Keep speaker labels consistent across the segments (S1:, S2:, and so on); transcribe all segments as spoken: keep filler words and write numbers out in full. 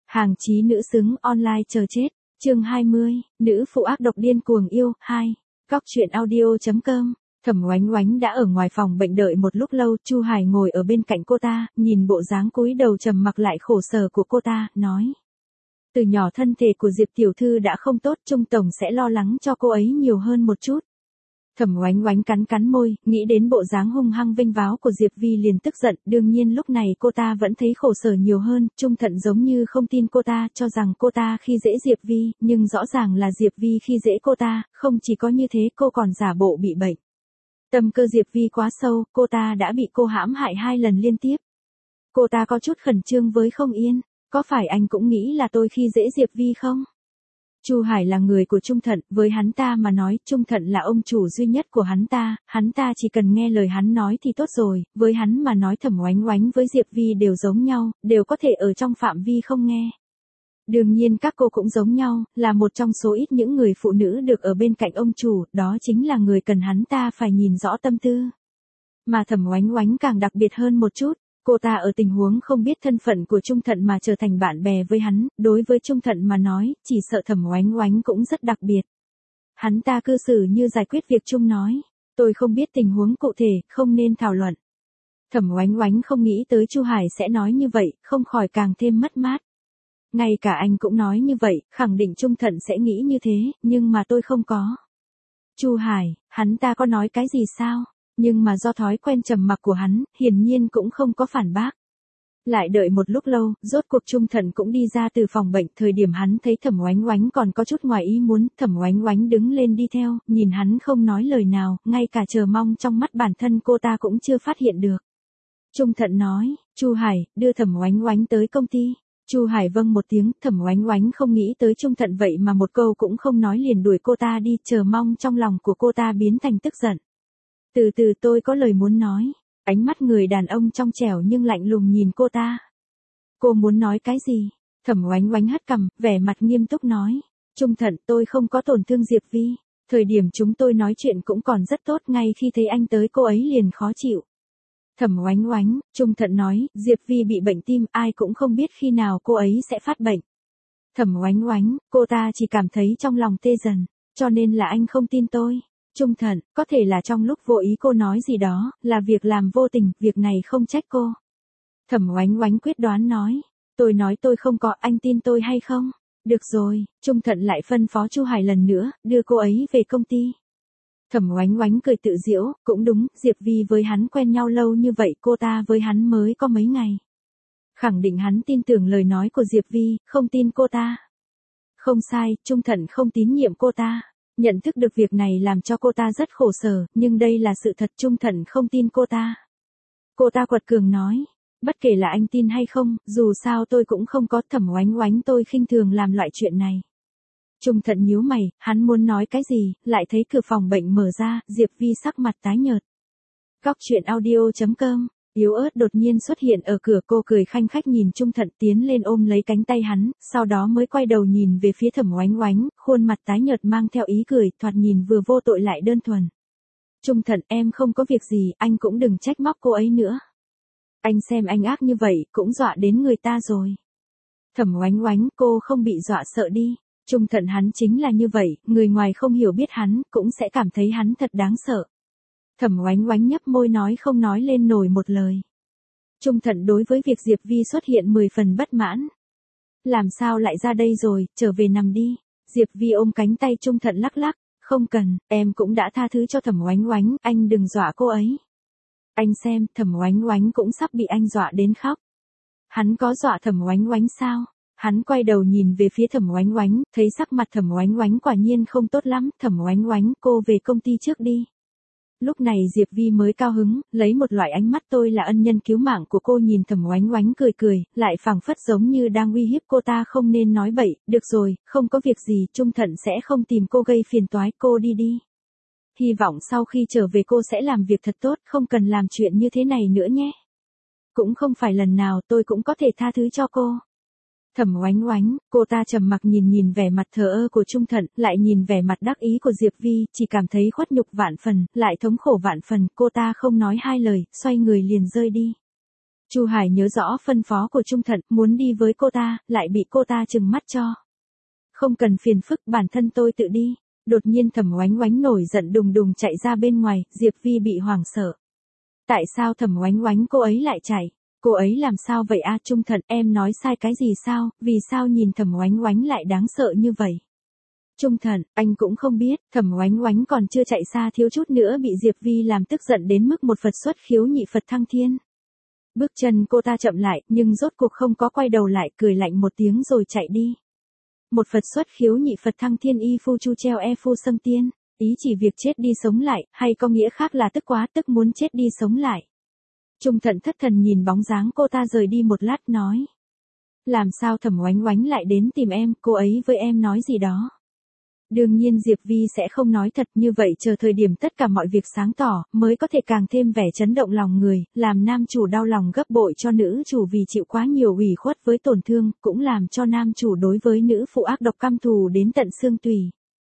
S1: Hàng chí nữ xứng online chờ chết. Chương hai mươi, nữ phụ ác độc điên cuồng yêu, hai. Góc truyện audio.com. Thẩm Oánh Oánh đã ở ngoài phòng bệnh đợi một lúc lâu, Chu Hải ngồi ở bên cạnh cô ta, nhìn bộ dáng cúi đầu trầm mặc lại khổ sở của cô ta, nói. Từ nhỏ thân thể của Diệp tiểu thư đã không tốt, Trung tổng sẽ lo lắng cho cô ấy nhiều hơn một chút. Thẩm Oánh Oánh cắn cắn môi, nghĩ đến bộ dáng hung hăng vênh váo của Diệp Vi liền tức giận, đương nhiên lúc này cô ta vẫn thấy khổ sở nhiều hơn, Trung Thận giống như không tin cô ta, cho rằng cô ta khi dễ Diệp Vi, nhưng rõ ràng là Diệp Vi khi dễ cô ta, không chỉ có như thế cô còn giả bộ bị bệnh. Tâm cơ Diệp Vi quá sâu, cô ta đã bị cô hãm hại hai lần liên tiếp. Cô ta có chút khẩn trương với không yên, có phải anh cũng nghĩ là tôi khi dễ Diệp Vi không? Chu Hải là người của Trung Thận, với hắn ta mà nói, Trung Thận là ông chủ duy nhất của hắn ta, hắn ta chỉ cần nghe lời hắn nói thì tốt rồi, với hắn mà nói Thẩm Oánh Oánh với Diệp Vi đều giống nhau, đều có thể ở trong phạm vi không nghe. Đương nhiên các cô cũng giống nhau, là một trong số ít những người phụ nữ được ở bên cạnh ông chủ, đó chính là người cần hắn ta phải nhìn rõ tâm tư. Mà Thẩm Oánh Oánh càng đặc biệt hơn một chút. Cô ta ở tình huống không biết thân phận của Trung Thận mà trở thành bạn bè với hắn, đối với Trung Thận mà nói, chỉ sợ Thẩm Oánh Oánh cũng rất đặc biệt. Hắn ta cư xử như giải quyết việc chung nói, tôi không biết tình huống cụ thể, không nên thảo luận. Thẩm Oánh Oánh không nghĩ tới Chu Hải sẽ nói như vậy, không khỏi càng thêm mất mát. Ngay cả anh cũng nói như vậy, khẳng định Trung Thận sẽ nghĩ như thế, nhưng mà tôi không có. Chu Hải, hắn ta có nói cái gì sao? Nhưng mà do thói quen trầm mặc của hắn, hiển nhiên cũng không có phản bác. Lại đợi một lúc lâu, rốt cuộc Trung Thận cũng đi ra từ phòng bệnh, thời điểm hắn thấy Thẩm Oánh Oánh còn có chút ngoài ý muốn, Thẩm Oánh Oánh đứng lên đi theo, nhìn hắn không nói lời nào, ngay cả chờ mong trong mắt bản thân cô ta cũng chưa phát hiện được. Trung Thận nói, Chu Hải, đưa Thẩm Oánh Oánh tới công ty. Chu Hải vâng một tiếng, Thẩm Oánh Oánh không nghĩ tới Trung Thận vậy mà một câu cũng không nói liền đuổi cô ta đi, chờ mong trong lòng của cô ta biến thành tức giận. Từ từ tôi có lời muốn nói. Ánh mắt người đàn ông trong trẻo nhưng lạnh lùng nhìn cô ta. Cô muốn nói cái gì? Thẩm Oánh Oánh hất cằm, vẻ mặt nghiêm túc nói. Trung Thận, tôi không có tổn thương Diệp Vi. Thời điểm chúng tôi nói chuyện cũng còn rất tốt, ngay khi thấy anh tới cô ấy liền khó chịu. Thẩm Oánh Oánh, Trung Thận nói, Diệp Vi bị bệnh tim, ai cũng không biết khi nào cô ấy sẽ phát bệnh. Thẩm Oánh Oánh, cô ta chỉ cảm thấy trong lòng tê dần, cho nên là anh không tin tôi. Trung Thận, có thể là trong lúc vô ý cô nói gì đó, là việc làm vô tình, việc này không trách cô. Thẩm Oánh Oánh quyết đoán nói, tôi nói tôi không có, anh tin tôi hay không? Được rồi, Trung Thận lại phân phó Chu Hải lần nữa, đưa cô ấy về công ty. Thẩm Oánh Oánh cười tự giễu, cũng đúng, Diệp Vi với hắn quen nhau lâu như vậy, cô ta với hắn mới có mấy ngày. Khẳng định hắn tin tưởng lời nói của Diệp Vi, không tin cô ta. Không sai, Trung Thận không tín nhiệm cô ta. Nhận thức được việc này làm cho cô ta rất khổ sở, nhưng đây là sự thật, Trung Thận không tin cô ta. Cô ta quật cường nói, bất kể là anh tin hay không, dù sao tôi cũng không có. Thẩm Oánh Oánh, tôi khinh thường làm loại chuyện này. Trung Thận nhíu mày, hắn muốn nói cái gì, lại thấy cửa phòng bệnh mở ra, Diệp Vi sắc mặt tái nhợt. Góc truyện audio.com. Yếu ớt đột nhiên xuất hiện ở cửa, cô cười khanh khách nhìn Trung Thận, tiến lên ôm lấy cánh tay hắn, sau đó mới quay đầu nhìn về phía Thẩm Oánh Oánh, khuôn mặt tái nhợt mang theo ý cười, thoạt nhìn vừa vô tội lại đơn thuần. Trung Thận, em không có việc gì, anh cũng đừng trách móc cô ấy nữa. Anh xem anh ác như vậy, cũng dọa đến người ta rồi. Thẩm Oánh Oánh, cô không bị dọa sợ đi. Trung Thận hắn chính là như vậy, người ngoài không hiểu biết hắn, cũng sẽ cảm thấy hắn thật đáng sợ. Thẩm Oánh Oánh nhấp môi nói không nói lên nổi một lời. Trung Thận đối với việc Diệp Vi xuất hiện mười phần bất mãn. Làm sao lại ra đây rồi, trở về nằm đi. Diệp Vi ôm cánh tay Trung Thận lắc lắc, không cần, em cũng đã tha thứ cho Thẩm Oánh Oánh, anh đừng dọa cô ấy. Anh xem, Thẩm Oánh Oánh cũng sắp bị anh dọa đến khóc. Hắn có dọa Thẩm Oánh Oánh sao? Hắn quay đầu nhìn về phía Thẩm Oánh Oánh, thấy sắc mặt Thẩm Oánh Oánh quả nhiên không tốt lắm, Thẩm Oánh Oánh, cô về công ty trước đi. Lúc này Diệp Vi mới cao hứng, lấy một loại ánh mắt tôi là ân nhân cứu mạng của cô nhìn Thẩm Oánh Oánh cười cười, lại phảng phất giống như đang uy hiếp cô ta không nên nói bậy, được rồi, không có việc gì, Trung Thận sẽ không tìm cô gây phiền toái, cô đi đi. Hy vọng sau khi trở về cô sẽ làm việc thật tốt, không cần làm chuyện như thế này nữa nhé. Cũng không phải lần nào tôi cũng có thể tha thứ cho cô. Thẩm Oánh Oánh, cô ta trầm mặc nhìn nhìn vẻ mặt thờ ơ của Trung Thận, lại nhìn vẻ mặt đắc ý của Diệp Vi, chỉ cảm thấy khuất nhục vạn phần, lại thống khổ vạn phần, cô ta không nói hai lời, xoay người liền rơi đi. Chu Hải nhớ rõ phân phó của Trung Thận, muốn đi với cô ta, lại bị cô ta trừng mắt cho. Không cần phiền phức, bản thân tôi tự đi. Đột nhiên Thẩm Oánh Oánh nổi giận đùng đùng chạy ra bên ngoài, Diệp Vi bị hoảng sợ. Tại sao Thẩm Oánh Oánh cô ấy lại chạy? Cô ấy làm sao vậy a? Trung Thận, em nói sai cái gì sao? Vì sao nhìn Thẩm Oánh Oánh lại đáng sợ như vậy? Trung Thận, anh cũng không biết, Thẩm Oánh Oánh còn chưa chạy xa thiếu chút nữa bị Diệp Vi làm tức giận đến mức một Phật xuất khiếu nhị Phật thăng thiên. Bước chân cô ta chậm lại, nhưng rốt cuộc không có quay đầu lại, cười lạnh một tiếng rồi chạy đi. Một Phật xuất khiếu nhị Phật thăng thiên y phu chu treo e phu xâm tiên, ý chỉ việc chết đi sống lại, hay có nghĩa khác là tức quá tức muốn chết đi sống lại. Trung Thận thất thần nhìn bóng dáng cô ta rời đi một lát nói. Làm sao Thẩm Oánh Oánh lại đến tìm em, cô ấy với em nói gì đó. Đương nhiên Diệp Vi sẽ không nói thật, như vậy chờ thời điểm tất cả mọi việc sáng tỏ, mới có thể càng thêm vẻ chấn động lòng người, làm nam chủ đau lòng gấp bội cho nữ chủ vì chịu quá nhiều ủy khuất với tổn thương, cũng làm cho nam chủ đối với nữ phụ ác độc căm thù đến tận xương tủy.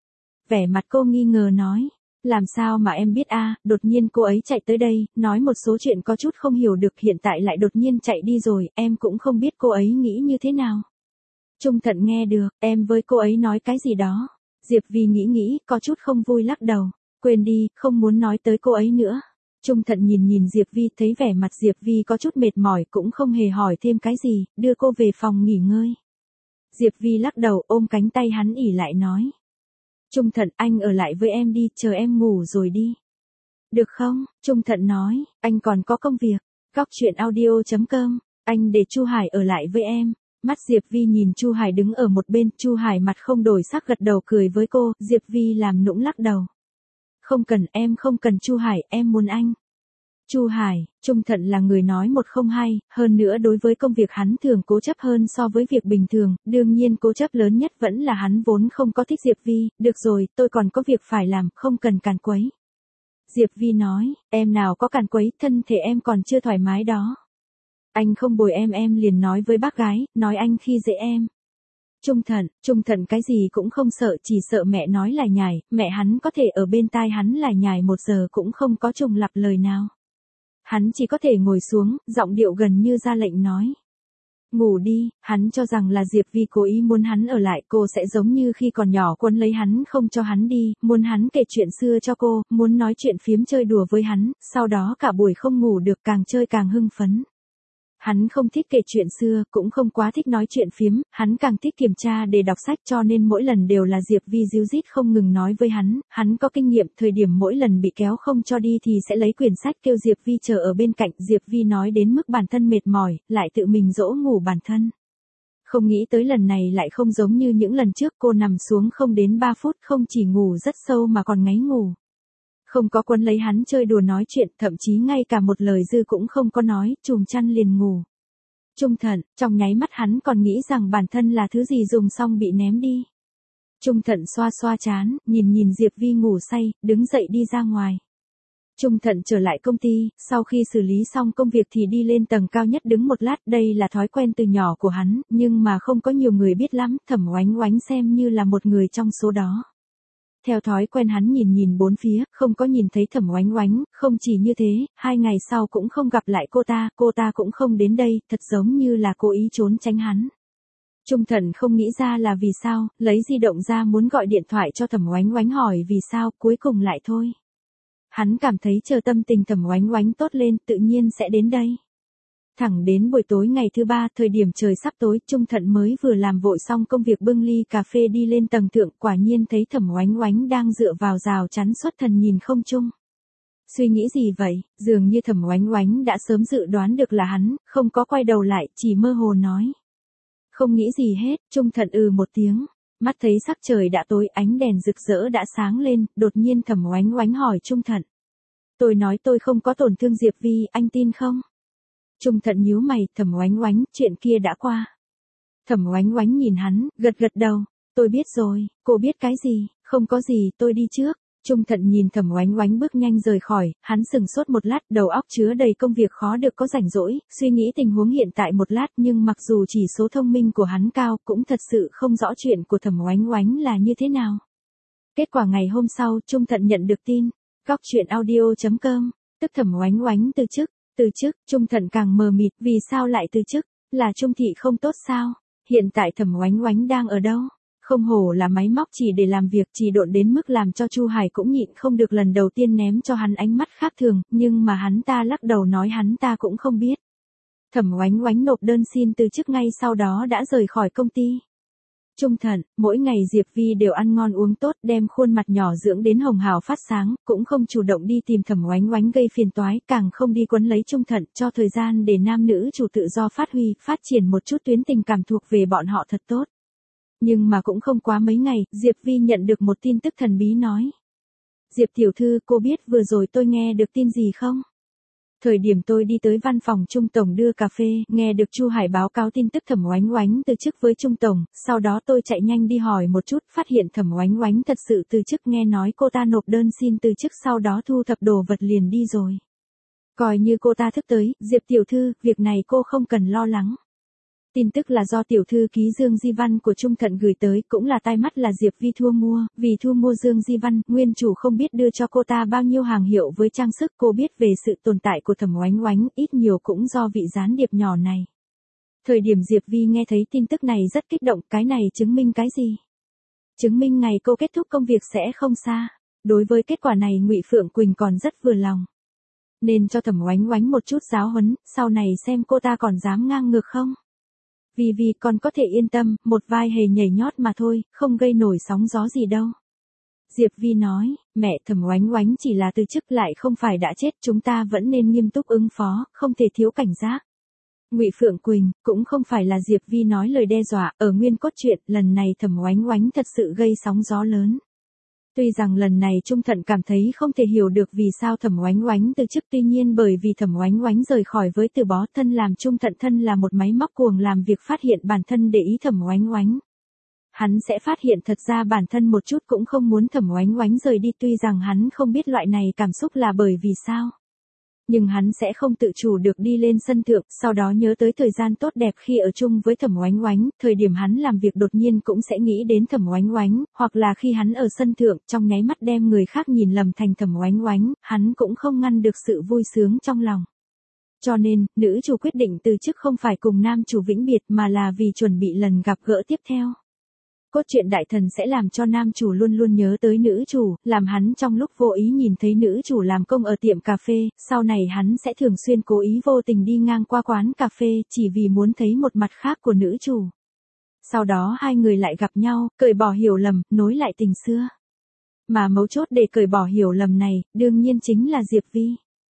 S1: Vẻ mặt cô nghi ngờ nói, làm sao mà em biết a? Đột nhiên cô ấy chạy tới đây, nói một số chuyện có chút không hiểu được, hiện tại lại đột nhiên chạy đi rồi, em cũng không biết cô ấy nghĩ như thế nào. Trung Thận nghe được, em với cô ấy nói cái gì đó. Diệp Vi nghĩ nghĩ, có chút không vui lắc đầu. Quên đi, không muốn nói tới cô ấy nữa. Trung Thận nhìn nhìn Diệp Vi, thấy vẻ mặt Diệp Vi có chút mệt mỏi, cũng không hề hỏi thêm cái gì, đưa cô về phòng nghỉ ngơi. Diệp Vi lắc đầu, ôm cánh tay hắn ỉ lại nói. Trung Thận, anh ở lại với em đi, chờ em ngủ rồi đi. Được không? Trung Thận nói, anh còn có công việc. Góc truyện audio chấm com, anh để Chu Hải ở lại với em. Mắt Diệp Vi nhìn Chu Hải đứng ở một bên, Chu Hải mặt không đổi sắc gật đầu cười với cô, Diệp Vi làm nũng lắc đầu. Không cần, em không cần Chu Hải, em muốn anh. Chu Hải, Trung Thận là người nói một không hai, hơn nữa đối với công việc hắn thường cố chấp hơn so với việc bình thường, đương nhiên cố chấp lớn nhất vẫn là hắn vốn không có thích Diệp Vi, được rồi, tôi còn có việc phải làm, không cần càn quấy. Diệp Vi nói, em nào có càn quấy, thân thể em còn chưa thoải mái đó. Anh không bồi em em liền nói với bác gái, nói anh khi dễ em. Trung Thận, Trung Thận cái gì cũng không sợ, chỉ sợ mẹ nói lải nhải, mẹ hắn có thể ở bên tai hắn lải nhải một giờ cũng không có trùng lặp lời nào. Hắn chỉ có thể ngồi xuống, giọng điệu gần như ra lệnh nói. Ngủ đi, hắn cho rằng là Diệp Vi cố ý muốn hắn ở lại, cô sẽ giống như khi còn nhỏ quấn lấy hắn không cho hắn đi, muốn hắn kể chuyện xưa cho cô, muốn nói chuyện phiếm chơi đùa với hắn, sau đó cả buổi không ngủ được, càng chơi càng hưng phấn. Hắn không thích kể chuyện xưa, cũng không quá thích nói chuyện phiếm, hắn càng thích kiểm tra để đọc sách, cho nên mỗi lần đều là Diệp Vi díu dít không ngừng nói với hắn, hắn có kinh nghiệm, thời điểm mỗi lần bị kéo không cho đi thì sẽ lấy quyển sách kêu Diệp Vi chờ ở bên cạnh, Diệp Vi nói đến mức bản thân mệt mỏi, lại tự mình dỗ ngủ bản thân. Không nghĩ tới lần này lại không giống như những lần trước, cô nằm xuống không đến ba phút không chỉ ngủ rất sâu mà còn ngáy ngủ. Không có quấn lấy hắn chơi đùa nói chuyện, thậm chí ngay cả một lời dư cũng không có nói, chùm chăn liền ngủ. Trung Thận, trong nháy mắt hắn còn nghĩ rằng bản thân là thứ gì dùng xong bị ném đi. Trung Thận xoa xoa trán, nhìn nhìn Diệp Vi ngủ say, đứng dậy đi ra ngoài. Trung Thận trở lại công ty, sau khi xử lý xong công việc thì đi lên tầng cao nhất đứng một lát, đây là thói quen từ nhỏ của hắn, nhưng mà không có nhiều người biết lắm, Thẩm Oánh Oánh xem như là một người trong số đó. Theo thói quen hắn nhìn nhìn bốn phía, không có nhìn thấy Thẩm Oánh Oánh, không chỉ như thế, hai ngày sau cũng không gặp lại cô ta, cô ta cũng không đến đây, thật giống như là cố ý trốn tránh hắn. Trung Thận không nghĩ ra là vì sao, lấy di động ra muốn gọi điện thoại cho Thẩm Oánh Oánh hỏi vì sao, cuối cùng lại thôi. Hắn cảm thấy chờ tâm tình Thẩm Oánh Oánh tốt lên, tự nhiên sẽ đến đây. Thẳng đến buổi tối ngày thứ ba, thời điểm trời sắp tối, Trung Thận mới vừa làm vội xong công việc bưng ly cà phê đi lên tầng thượng, quả nhiên thấy Thẩm Oánh Oánh đang dựa vào rào chắn xuất thần nhìn không chung. Suy nghĩ gì vậy, dường như Thẩm Oánh Oánh đã sớm dự đoán được là hắn, không có quay đầu lại, chỉ mơ hồ nói. Không nghĩ gì hết, Trung Thận ừ một tiếng, mắt thấy sắc trời đã tối, ánh đèn rực rỡ đã sáng lên, đột nhiên Thẩm Oánh Oánh hỏi Trung Thận. Tôi nói tôi không có tổn thương Diệp Vi, anh tin không? Trung Thận nhíu mày, Thẩm Oánh Oánh, chuyện kia đã qua. Thẩm Oánh Oánh nhìn hắn, gật gật đầu, tôi biết rồi, cô biết cái gì, không có gì, tôi đi trước. Trung Thận nhìn Thẩm Oánh Oánh bước nhanh rời khỏi, hắn sừng sốt một lát, đầu óc chứa đầy công việc khó được có rảnh rỗi, suy nghĩ tình huống hiện tại một lát, nhưng mặc dù chỉ số thông minh của hắn cao, cũng thật sự không rõ chuyện của Thẩm Oánh Oánh là như thế nào. Kết quả ngày hôm sau, Trung Thận nhận được tin, góc truyện audio chấm com, tức Thẩm Oánh Oánh từ chức. Từ chức, Trung Thận càng mờ mịt, vì sao lại từ chức? Là Trung Thị không tốt sao? Hiện tại Thẩm Oánh Oánh đang ở đâu? Không hổ là máy móc chỉ để làm việc, trì độn đến mức làm cho Chu Hải cũng nhịn không được lần đầu tiên ném cho hắn ánh mắt khác thường, nhưng mà hắn ta lắc đầu nói hắn ta cũng không biết. Thẩm Oánh Oánh nộp đơn xin từ chức ngay sau đó đã rời khỏi công ty. Trung Thận, mỗi ngày Diệp Vi đều ăn ngon uống tốt, đem khuôn mặt nhỏ dưỡng đến hồng hào phát sáng, cũng không chủ động đi tìm Thẩm Oánh Oánh gây phiền toái, càng không đi quấn lấy Trung Thận, cho thời gian để nam nữ chủ tự do phát huy, phát triển một chút tuyến tình cảm thuộc về bọn họ thật tốt. Nhưng mà cũng không quá mấy ngày, Diệp Vi nhận được một tin tức thần bí nói. Diệp tiểu thư, cô biết vừa rồi tôi nghe được tin gì không? Thời điểm tôi đi tới văn phòng Trung Tổng đưa cà phê, nghe được Chu Hải báo cáo tin tức Thẩm Oánh Oánh từ chức với Trung Tổng, sau đó tôi chạy nhanh đi hỏi một chút, phát hiện Thẩm Oánh Oánh thật sự từ chức, nghe nói cô ta nộp đơn xin từ chức sau đó thu thập đồ vật liền đi rồi. Coi như cô ta thức tới, Diệp tiểu thư, việc này cô không cần lo lắng. Tin tức là do tiểu thư ký Dương Di Văn của Trung Thận gửi tới, cũng là tai mắt là Diệp Vi thu mua, vì thu mua Dương Di Văn, nguyên chủ không biết đưa cho cô ta bao nhiêu hàng hiệu với trang sức, cô biết về sự tồn tại của Thẩm Oánh Oánh, ít nhiều cũng do vị gián điệp nhỏ này. Thời điểm Diệp Vi nghe thấy tin tức này rất kích động, cái này chứng minh cái gì? Chứng minh ngày cô kết thúc công việc sẽ không xa. Đối với kết quả này Ngụy Phượng Quỳnh còn rất vừa lòng. Nên cho Thẩm Oánh Oánh một chút giáo huấn, sau này xem cô ta còn dám ngang ngược không? Vi Vi con có thể yên tâm, một vai hề nhảy nhót mà thôi, không gây nổi sóng gió gì đâu. Diệp Vi nói, mẹ, Thẩm Oánh Oánh chỉ là từ chức lại không phải đã chết, chúng ta vẫn nên nghiêm túc ứng phó, không thể thiếu cảnh giác. Ngụy Phượng Quỳnh, cũng không phải là Diệp Vi nói lời đe dọa, ở nguyên cốt truyện, lần này Thẩm Oánh Oánh thật sự gây sóng gió lớn. Tuy rằng lần này Trung Thận cảm thấy không thể hiểu được vì sao Thẩm Oánh Oánh từ chức, tuy nhiên bởi vì Thẩm Oánh Oánh rời khỏi với từ bó, thân làm Trung Thận thân là một máy móc cuồng làm việc, phát hiện bản thân để ý Thẩm Oánh Oánh. Hắn sẽ phát hiện thật ra bản thân một chút cũng không muốn Thẩm Oánh Oánh rời đi, tuy rằng hắn không biết loại này cảm xúc là bởi vì sao. Nhưng hắn sẽ không tự chủ được đi lên sân thượng, sau đó nhớ tới thời gian tốt đẹp khi ở chung với Thẩm Oánh Oánh, thời điểm hắn làm việc đột nhiên cũng sẽ nghĩ đến Thẩm Oánh Oánh, hoặc là khi hắn ở sân thượng, trong nháy mắt đem người khác nhìn lầm thành Thẩm Oánh Oánh, hắn cũng không ngăn được sự vui sướng trong lòng. Cho nên, nữ chủ quyết định từ chức không phải cùng nam chủ vĩnh biệt mà là vì chuẩn bị lần gặp gỡ tiếp theo. Cốt truyện đại thần sẽ làm cho nam chủ luôn luôn nhớ tới nữ chủ, làm hắn trong lúc vô ý nhìn thấy nữ chủ làm công ở tiệm cà phê, sau này hắn sẽ thường xuyên cố ý vô tình đi ngang qua quán cà phê, chỉ vì muốn thấy một mặt khác của nữ chủ. Sau đó hai người lại gặp nhau, cởi bỏ hiểu lầm, nối lại tình xưa. Mà mấu chốt để cởi bỏ hiểu lầm này, đương nhiên chính là Diệp Vi.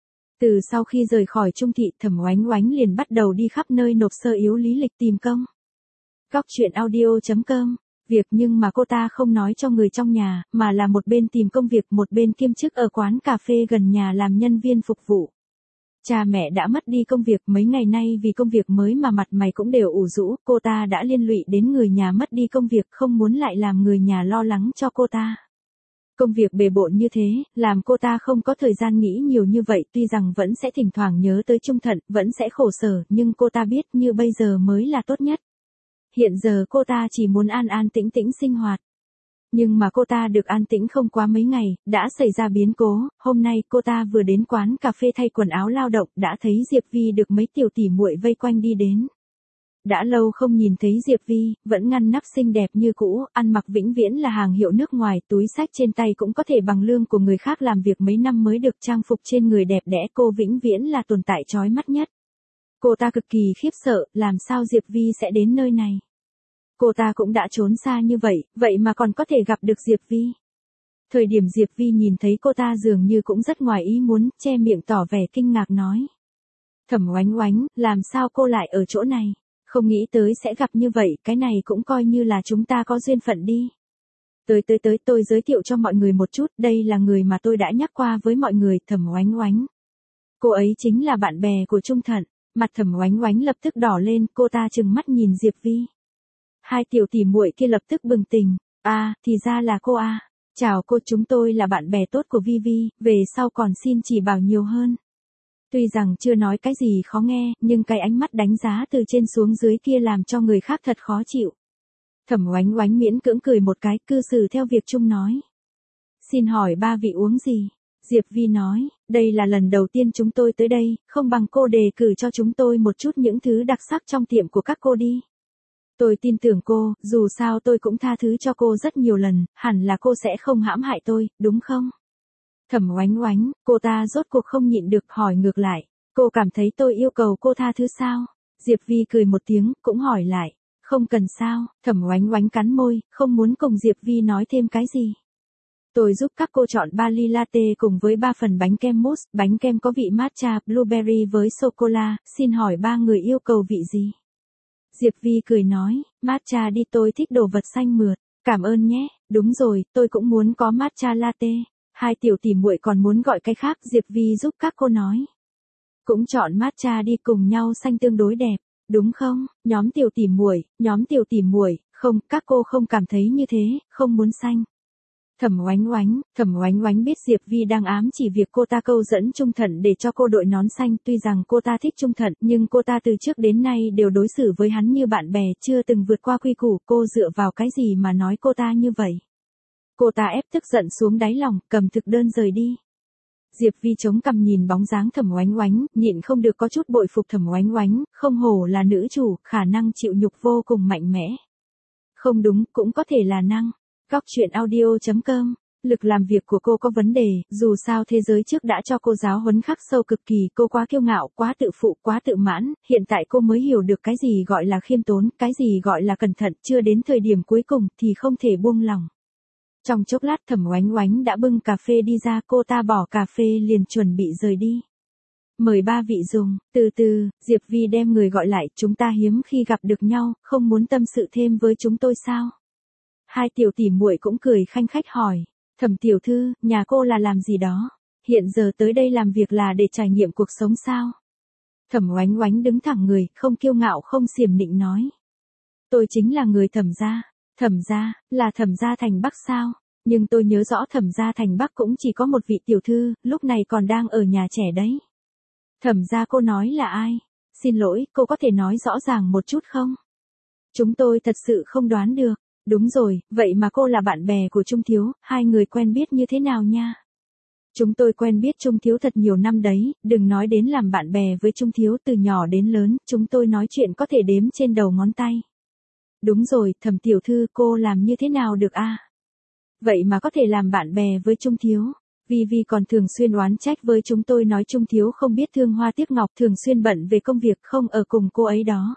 S1: Từ sau khi rời khỏi Trung Thị, Thẩm Oánh Oánh liền bắt đầu đi khắp nơi nộp sơ yếu lý lịch tìm công. Góc truyện audio chấm com Việc nhưng mà cô ta không nói cho người trong nhà, mà là một bên tìm công việc, một bên kiêm chức ở quán cà phê gần nhà làm nhân viên phục vụ. Cha mẹ đã mất đi công việc, mấy ngày nay vì công việc mới mà mặt mày cũng đều ủ rũ, cô ta đã liên lụy đến người nhà mất đi công việc, không muốn lại làm người nhà lo lắng cho cô ta. Công việc bề bộn như thế, làm cô ta không có thời gian nghĩ nhiều như vậy, tuy rằng vẫn sẽ thỉnh thoảng nhớ tới Trung Thận, vẫn sẽ khổ sở, nhưng cô ta biết như bây giờ mới là tốt nhất. Hiện giờ cô ta chỉ muốn an an tĩnh tĩnh sinh hoạt. Nhưng mà cô ta được an tĩnh không quá mấy ngày, đã xảy ra biến cố, hôm nay cô ta vừa đến quán cà phê thay quần áo lao động, đã thấy Diệp Vi được mấy tiểu tỷ muội vây quanh đi đến. Đã lâu không nhìn thấy Diệp Vi, vẫn ngăn nắp xinh đẹp như cũ, ăn mặc vĩnh viễn là hàng hiệu nước ngoài, túi xách trên tay cũng có thể bằng lương của người khác làm việc mấy năm mới được, trang phục trên người đẹp đẽ, cô vĩnh viễn là tồn tại chói mắt nhất. Cô ta cực kỳ khiếp sợ, làm sao Diệp Vi sẽ đến nơi này? Cô ta cũng đã trốn xa như vậy, vậy mà còn có thể gặp được Diệp Vi. Thời điểm Diệp Vi nhìn thấy cô ta dường như cũng rất ngoài ý muốn, che miệng tỏ vẻ kinh ngạc nói. Thẩm Oánh Oánh, làm sao cô lại ở chỗ này? Không nghĩ tới sẽ gặp như vậy, cái này cũng coi như là chúng ta có duyên phận đi. Tới tới tới tôi giới thiệu cho mọi người một chút, đây là người mà tôi đã nhắc qua với mọi người, Thẩm Oánh Oánh. Cô ấy chính là bạn bè của Trung Thận, mặt Thẩm Oánh Oánh lập tức đỏ lên, cô ta trừng mắt nhìn Diệp Vi. Hai tiểu tỷ muội kia lập tức bừng tỉnh, a, à, thì ra là cô a. À. Chào cô, chúng tôi là bạn bè tốt của Vi Vi, về sau còn xin chỉ bảo nhiều hơn. Tuy rằng chưa nói cái gì khó nghe, nhưng cái ánh mắt đánh giá từ trên xuống dưới kia làm cho người khác thật khó chịu. Thẩm Oánh Oánh miễn cưỡng cười một cái, cư xử theo việc chung nói. Xin hỏi ba vị uống gì? Diệp Vi nói, đây là lần đầu tiên chúng tôi tới đây, không bằng cô đề cử cho chúng tôi một chút những thứ đặc sắc trong tiệm của các cô đi. Tôi tin tưởng cô, dù sao tôi cũng tha thứ cho cô rất nhiều lần, hẳn là cô sẽ không hãm hại tôi, đúng không? Thẩm Oánh Oánh, cô ta rốt cuộc không nhịn được hỏi ngược lại, cô cảm thấy tôi yêu cầu cô tha thứ sao? Diệp Vi cười một tiếng, cũng hỏi lại, không cần sao, Thẩm Oánh Oánh cắn môi, không muốn cùng Diệp Vi nói thêm cái gì. Tôi giúp các cô chọn ba ly latte cùng với ba phần bánh kem mousse, bánh kem có vị matcha, blueberry với sô-cô-la, xin hỏi ba người yêu cầu vị gì? Diệp Vi cười nói, matcha đi, tôi thích đồ vật xanh mượt, cảm ơn nhé, đúng rồi, tôi cũng muốn có matcha latte. Hai tiểu tỷ muội còn muốn gọi cái khác, Diệp Vi giúp các cô nói. Cũng chọn matcha đi, cùng nhau xanh tương đối đẹp, đúng không? Nhóm tiểu tỷ muội, nhóm tiểu tỷ muội, không, các cô không cảm thấy như thế, không muốn xanh. Thẩm Oánh Oánh, Thẩm Oánh Oánh biết Diệp Vi đang ám chỉ việc cô ta câu dẫn Trung Thận để cho cô đội nón xanh, tuy rằng cô ta thích Trung Thận, nhưng cô ta từ trước đến nay đều đối xử với hắn như bạn bè, chưa từng vượt qua quy củ, cô dựa vào cái gì mà nói cô ta như vậy? Cô ta ép tức giận xuống đáy lòng, cầm thực đơn rời đi. Diệp Vi chống cằm nhìn bóng dáng Thẩm Oánh Oánh, nhịn không được có chút bội phục Thẩm Oánh Oánh, không hổ là nữ chủ, khả năng chịu nhục vô cùng mạnh mẽ. Không đúng, cũng có thể là năng. Góc truyện audio chấm com, lực làm việc của cô có vấn đề, dù sao thế giới trước đã cho cô giáo huấn khắc sâu cực kỳ, cô quá kiêu ngạo, quá tự phụ, quá tự mãn, hiện tại cô mới hiểu được cái gì gọi là khiêm tốn, cái gì gọi là cẩn thận, chưa đến thời điểm cuối cùng thì không thể buông lỏng. Trong chốc lát Thẩm Oánh Oánh đã bưng cà phê đi ra, cô ta bỏ cà phê liền chuẩn bị rời đi. Mời ba vị dùng, từ từ, Diệp Vi đem người gọi lại, chúng ta hiếm khi gặp được nhau, không muốn tâm sự thêm với chúng tôi sao? Hai tiểu tỷ muội cũng cười khanh khách hỏi, Thẩm tiểu thư, nhà cô là làm gì đó? Hiện giờ tới đây làm việc là để trải nghiệm cuộc sống sao? Thẩm Oánh Oánh đứng thẳng người, không kiêu ngạo không xiểm nịnh nói. Tôi chính là người Thẩm gia. Thẩm gia, là Thẩm gia thành Bắc sao? Nhưng tôi nhớ rõ Thẩm gia thành Bắc cũng chỉ có một vị tiểu thư, lúc này còn đang ở nhà trẻ đấy. Thẩm gia cô nói là ai? Xin lỗi, cô có thể nói rõ ràng một chút không? Chúng tôi thật sự không đoán được. Đúng rồi, vậy mà cô là bạn bè của Trung Thiếu, hai người quen biết như thế nào nha? Chúng tôi quen biết Trung Thiếu thật nhiều năm đấy, đừng nói đến làm bạn bè với Trung Thiếu, từ nhỏ đến lớn, chúng tôi nói chuyện có thể đếm trên đầu ngón tay. Đúng rồi, Thẩm tiểu thư, cô làm như thế nào được a? Vậy mà có thể làm bạn bè với Trung Thiếu. Vì vì còn thường xuyên oán trách với chúng tôi nói Trung Thiếu không biết thương hoa tiếc ngọc, thường xuyên bận về công việc, không ở cùng cô ấy đó.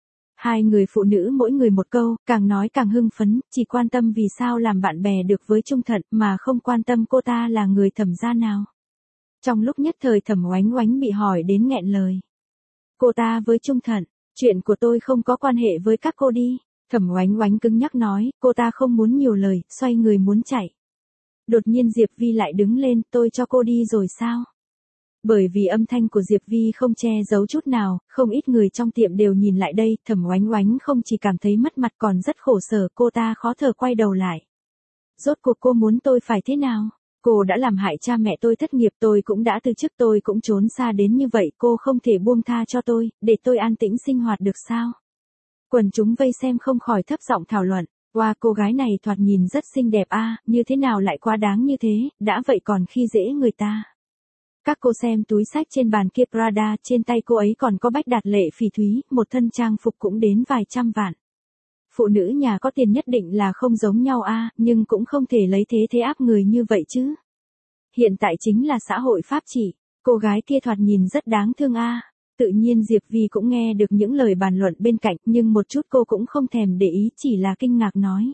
S1: Hai người phụ nữ mỗi người một câu, càng nói càng hưng phấn, chỉ quan tâm vì sao làm bạn bè được với Trung Thận, mà không quan tâm cô ta là người Thẩm gia nào. Trong lúc nhất thời Thẩm Oánh Oánh bị hỏi đến nghẹn lời. Cô ta với Trung Thận, chuyện của tôi không có quan hệ với các cô đi. Thẩm Oánh Oánh cứng nhắc nói, cô ta không muốn nhiều lời, xoay người muốn chạy. Đột nhiên Diệp Vi lại đứng lên, tôi cho cô đi rồi sao? Bởi vì âm thanh của Diệp Vi không che giấu chút nào, không ít người trong tiệm đều nhìn lại đây, Thẩm Oánh Oánh không chỉ cảm thấy mất mặt còn rất khổ sở, cô ta khó thở quay đầu lại. Rốt cuộc cô muốn tôi phải thế nào? Cô đã làm hại cha mẹ tôi thất nghiệp, tôi cũng đã từ chức, tôi cũng trốn xa đến như vậy, cô không thể buông tha cho tôi, để tôi an tĩnh sinh hoạt được sao? Quần chúng vây xem không khỏi thấp giọng thảo luận, wow, cô gái này thoạt nhìn rất xinh đẹp a, như thế nào lại quá đáng như thế, đã vậy còn khi dễ người ta. Các cô xem túi xách trên bàn kia Prada, trên tay cô ấy còn có bách đạt lệ phỉ thúy, một thân trang phục cũng đến vài trăm vạn. Phụ nữ nhà có tiền nhất định là không giống nhau a, nhưng cũng không thể lấy thế thế áp người như vậy chứ. Hiện tại chính là xã hội pháp trị, cô gái kia thoạt nhìn rất đáng thương a. Tự nhiên Diệp Vi cũng nghe được những lời bàn luận bên cạnh, nhưng một chút cô cũng không thèm để ý, chỉ là kinh ngạc nói.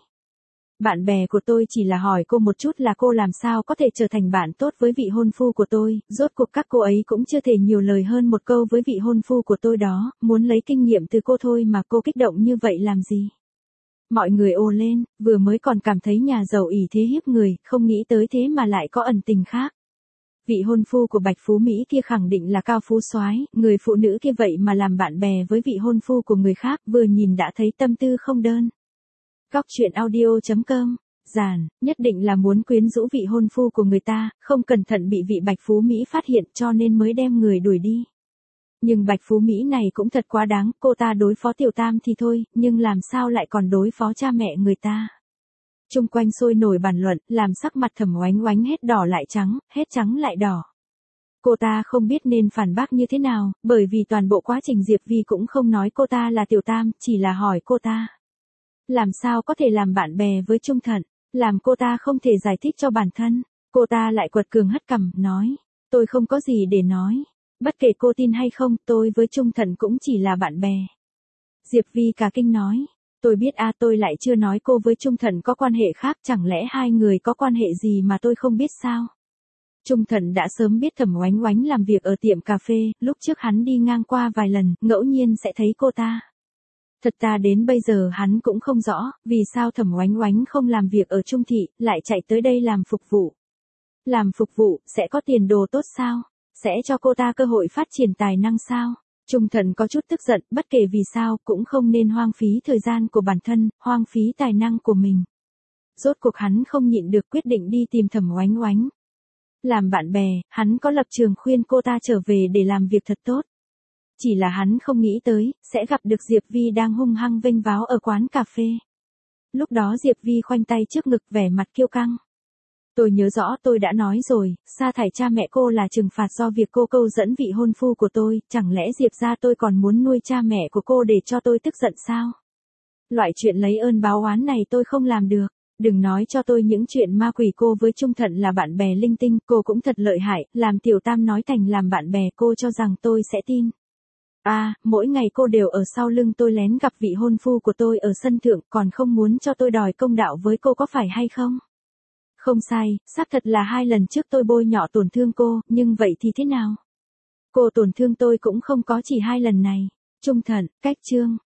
S1: Bạn bè của tôi chỉ là hỏi cô một chút là cô làm sao có thể trở thành bạn tốt với vị hôn phu của tôi, rốt cuộc các cô ấy cũng chưa thể nhiều lời hơn một câu với vị hôn phu của tôi đó, muốn lấy kinh nghiệm từ cô thôi mà cô kích động như vậy làm gì. Mọi người ồ lên, vừa mới còn cảm thấy nhà giàu ỷ thế hiếp người, không nghĩ tới thế mà lại có ẩn tình khác. Vị hôn phu của Bạch Phú Mỹ kia khẳng định là cao phú soái, người phụ nữ kia vậy mà làm bạn bè với vị hôn phu của người khác, vừa nhìn đã thấy tâm tư không đơn. Góc truyện audio chấm com, giản, nhất định là muốn quyến rũ vị hôn phu của người ta, không cẩn thận bị vị Bạch Phú Mỹ phát hiện cho nên mới đem người đuổi đi. Nhưng Bạch Phú Mỹ này cũng thật quá đáng, cô ta đối phó Tiểu Tam thì thôi, nhưng làm sao lại còn đối phó cha mẹ người ta. Chung quanh sôi nổi bàn luận, làm sắc mặt Thẩm Oánh Oánh hết đỏ lại trắng, hết trắng lại đỏ. Cô ta không biết nên phản bác như thế nào, bởi vì toàn bộ quá trình Diệp Vi cũng không nói cô ta là tiểu tam, chỉ là hỏi cô ta. Làm sao có thể làm bạn bè với Trung Thận, làm cô ta không thể giải thích cho bản thân. Cô ta lại quật cường hất cằm, nói, tôi không có gì để nói. Bất kể cô tin hay không, tôi với Trung Thận cũng chỉ là bạn bè. Diệp Vi cả kinh nói, tôi biết a à, tôi lại chưa nói cô với Trung Thận có quan hệ khác, chẳng lẽ hai người có quan hệ gì mà tôi không biết sao? Trung Thận đã sớm biết Thẩm Oánh Oánh làm việc ở tiệm cà phê, lúc trước hắn đi ngang qua vài lần, ngẫu nhiên sẽ thấy cô ta. Thật ra đến bây giờ hắn cũng không rõ, vì sao Thẩm Oánh Oánh không làm việc ở Trung Thị, lại chạy tới đây làm phục vụ. Làm phục vụ, sẽ có tiền đồ tốt sao? Sẽ cho cô ta cơ hội phát triển tài năng sao? Trung Thận có chút tức giận, bất kể vì sao, cũng không nên hoang phí thời gian của bản thân, hoang phí tài năng của mình. Rốt cuộc hắn không nhịn được quyết định đi tìm Thẩm Oánh Oánh. Làm bạn bè, hắn có lập trường khuyên cô ta trở về để làm việc thật tốt. Chỉ là hắn không nghĩ tới, sẽ gặp được Diệp Vi đang hung hăng vênh váo ở quán cà phê. Lúc đó Diệp Vi khoanh tay trước ngực vẻ mặt kiêu căng. Tôi nhớ rõ tôi đã nói rồi, sa thải cha mẹ cô là trừng phạt do việc cô câu dẫn vị hôn phu của tôi, chẳng lẽ Diệp gia tôi còn muốn nuôi cha mẹ của cô để cho tôi tức giận sao? Loại chuyện lấy ơn báo oán này tôi không làm được. Đừng nói cho tôi những chuyện ma quỷ. Cô với Trung Thận là bạn bè linh tinh, cô cũng thật lợi hại, làm tiểu tam nói thành làm bạn bè, cô cho rằng tôi sẽ tin. À, mỗi ngày cô đều ở sau lưng tôi lén gặp vị hôn phu của tôi ở sân thượng, còn không muốn cho tôi đòi công đạo với cô có phải hay không? Không sai, xác thật là hai lần trước tôi bôi nhọ tổn thương cô, nhưng vậy thì thế nào? Cô tổn thương tôi cũng không có chỉ hai lần này. Trung Thận, cách chương.